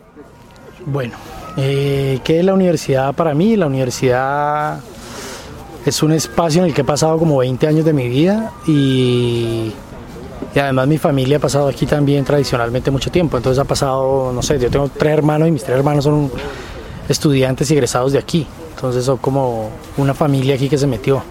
Bueno, ¿qué es la universidad para mí? La universidad es un espacio en el que he pasado como 20 años de mi vida y además mi familia ha pasado aquí también tradicionalmente mucho tiempo. Entonces ha pasado, no sé, yo tengo 3 hermanos y mis 3 hermanos son estudiantes y egresados de aquí. Entonces son como una familia aquí que se metió.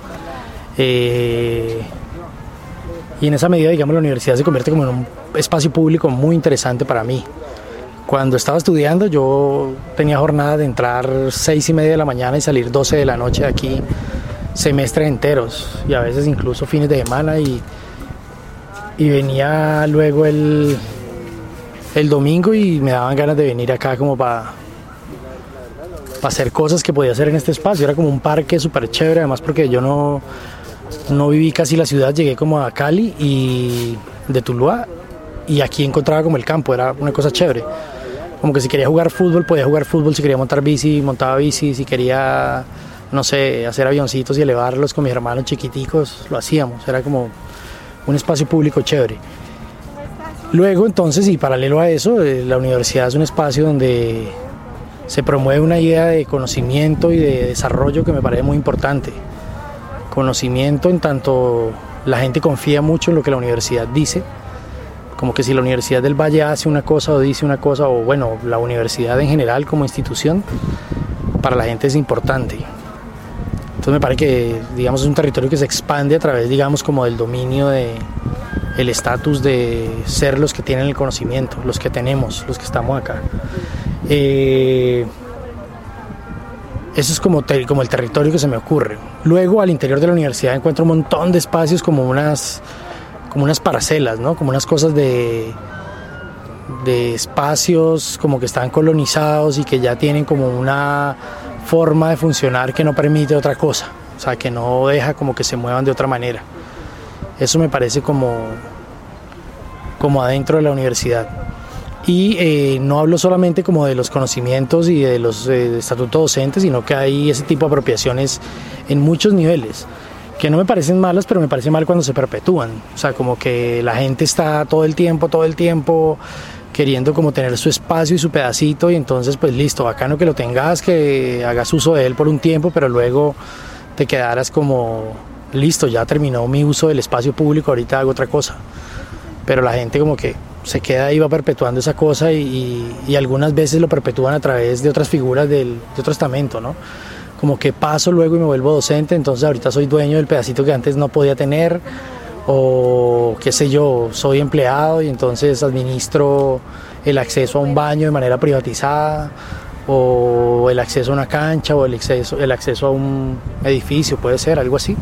Y en esa medida, digamos, la universidad se convierte como en un espacio público muy interesante para mí. Cuando estaba estudiando yo tenía jornadas de entrar 6:30 de la mañana y salir 12 de la noche de aquí, semestres enteros y a veces incluso fines de semana y venía luego el domingo y me daban ganas de venir acá como para hacer cosas que podía hacer en este espacio. Era como un parque súper chévere, además porque yo no viví casi la ciudad, llegué como a Cali y de Tuluá y aquí encontraba como el campo, era una cosa chévere. Como que si quería jugar fútbol, podía jugar fútbol, si quería montar bici, montaba bici, si quería, no sé, hacer avioncitos y elevarlos con mis hermanos chiquiticos, lo hacíamos, era como un espacio público chévere. Luego entonces, y paralelo a eso, la universidad es un espacio donde se promueve una idea de conocimiento y de desarrollo que me parece muy importante. Conocimiento en tanto la gente confía mucho en lo que la universidad dice, como que si la Universidad del Valle hace una cosa o dice una cosa, o bueno, la universidad en general como institución, para la gente es importante. Entonces me parece que, digamos, es un territorio que se expande a través, digamos, como del dominio de el estatus de ser los que tienen el conocimiento, los que tenemos, los que estamos acá. Eso es como el territorio que se me ocurre. Luego al interior de la universidad encuentro un montón de espacios como unas parcelas, ¿no? Como unas cosas de espacios como que están colonizados y que ya tienen como una forma de funcionar que no permite otra cosa, o sea, que no deja como que se muevan de otra manera. Eso me parece como adentro de la universidad. Y no hablo solamente como de los conocimientos y de los estatutos docentes, sino que hay ese tipo de apropiaciones en muchos niveles, que no me parecen malas, pero me parece mal cuando se perpetúan. O sea, como que la gente está todo el tiempo queriendo como tener su espacio y su pedacito, y entonces pues listo, bacano que lo tengas, que hagas uso de él por un tiempo, pero luego te quedaras como listo, ya terminó mi uso del espacio público, ahorita hago otra cosa. Pero la gente como que se queda ahí, va perpetuando esa cosa y algunas veces lo perpetúan a través de otras figuras de otro estamento, ¿no? Como que paso luego y me vuelvo docente, entonces ahorita soy dueño del pedacito que antes no podía tener, o qué sé yo, soy empleado y entonces administro el acceso a un baño de manera privatizada, o el acceso a una cancha, o el acceso a un edificio, puede ser, algo así.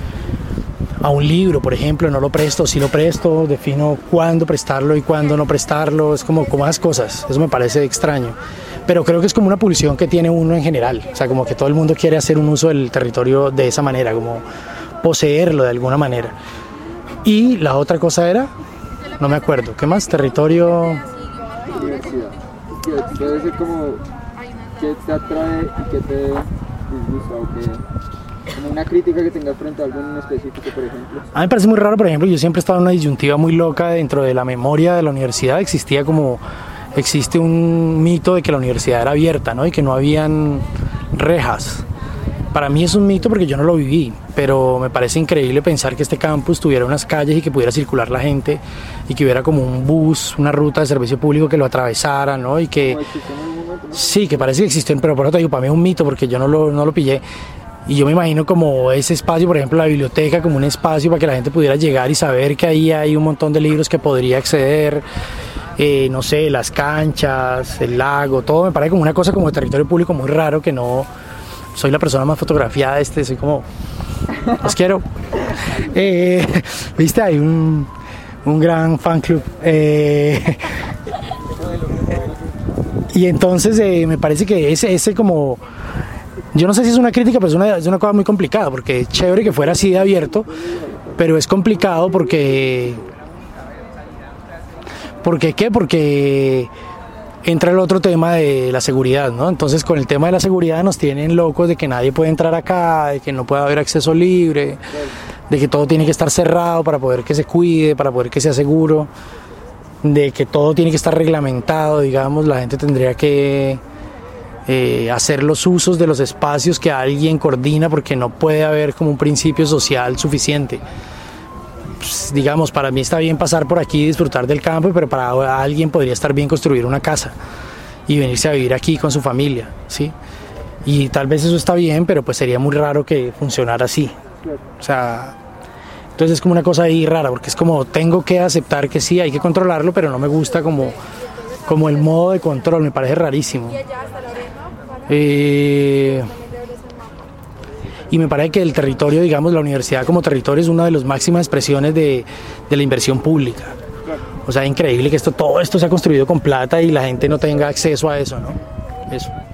A un libro, por ejemplo, no lo presto, sí lo presto, defino cuándo prestarlo y cuándo no prestarlo, es como esas cosas, eso me parece extraño. Pero creo que es como una pulsión que tiene uno en general, o sea, como que todo el mundo quiere hacer un uso del territorio de esa manera, como poseerlo de alguna manera. Y la otra cosa era, no me acuerdo, ¿qué más? Territorio... Universidad. Debe ser como, ¿qué te atrae y qué te disgusta o qué? Como una crítica que tengas frente a algo en específico, por ejemplo. A mí me parece muy raro, por ejemplo, yo siempre he estado en una disyuntiva muy loca dentro de la memoria de la universidad. Existe un mito de que la universidad era abierta, ¿no? Y que no habían rejas. Para mí es un mito porque yo no lo viví, pero me parece increíble pensar que este campus tuviera unas calles y que pudiera circular la gente y que hubiera como un bus, una ruta de servicio público que lo atravesara, ¿no? Y que sí, que parece que existen, pero por eso te digo, para mí es un mito porque yo no lo pillé. Y yo me imagino como ese espacio, por ejemplo, la biblioteca, como un espacio para que la gente pudiera llegar y saber que ahí hay un montón de libros que podría acceder, no sé, las canchas, el lago, todo me parece como una cosa como de territorio público muy raro, que no soy la persona más fotografiada soy como, los quiero. Viste, hay un gran fan club. Y entonces me parece que ese como... Yo no sé si es una crítica, pero es una cosa muy complicada, porque es chévere que fuera así de abierto, pero es complicado porque ¿qué? Porque entra el otro tema de la seguridad, ¿no? Entonces con el tema de la seguridad nos tienen locos de que nadie puede entrar acá, de que no puede haber acceso libre, de que todo tiene que estar cerrado para poder que se cuide, para poder que sea seguro. de que todo tiene que estar reglamentado, digamos, la gente tendría que hacer los usos de los espacios que alguien coordina, porque no puede haber como un principio social suficiente. Pues, digamos, para mí está bien pasar por aquí y disfrutar del campo, pero para alguien podría estar bien construir una casa y venirse a vivir aquí con su familia, ¿sí? Y tal vez eso está bien, pero pues sería muy raro que funcionara así. O sea, entonces es como una cosa ahí rara, porque es como tengo que aceptar que sí, hay que controlarlo, pero no me gusta como el modo de control, me parece rarísimo. Y me parece que el territorio, digamos, la universidad como territorio es una de las máximas expresiones de la inversión pública. O sea, es increíble que todo esto se ha construido con plata y la gente no tenga acceso a eso, ¿no? Eso.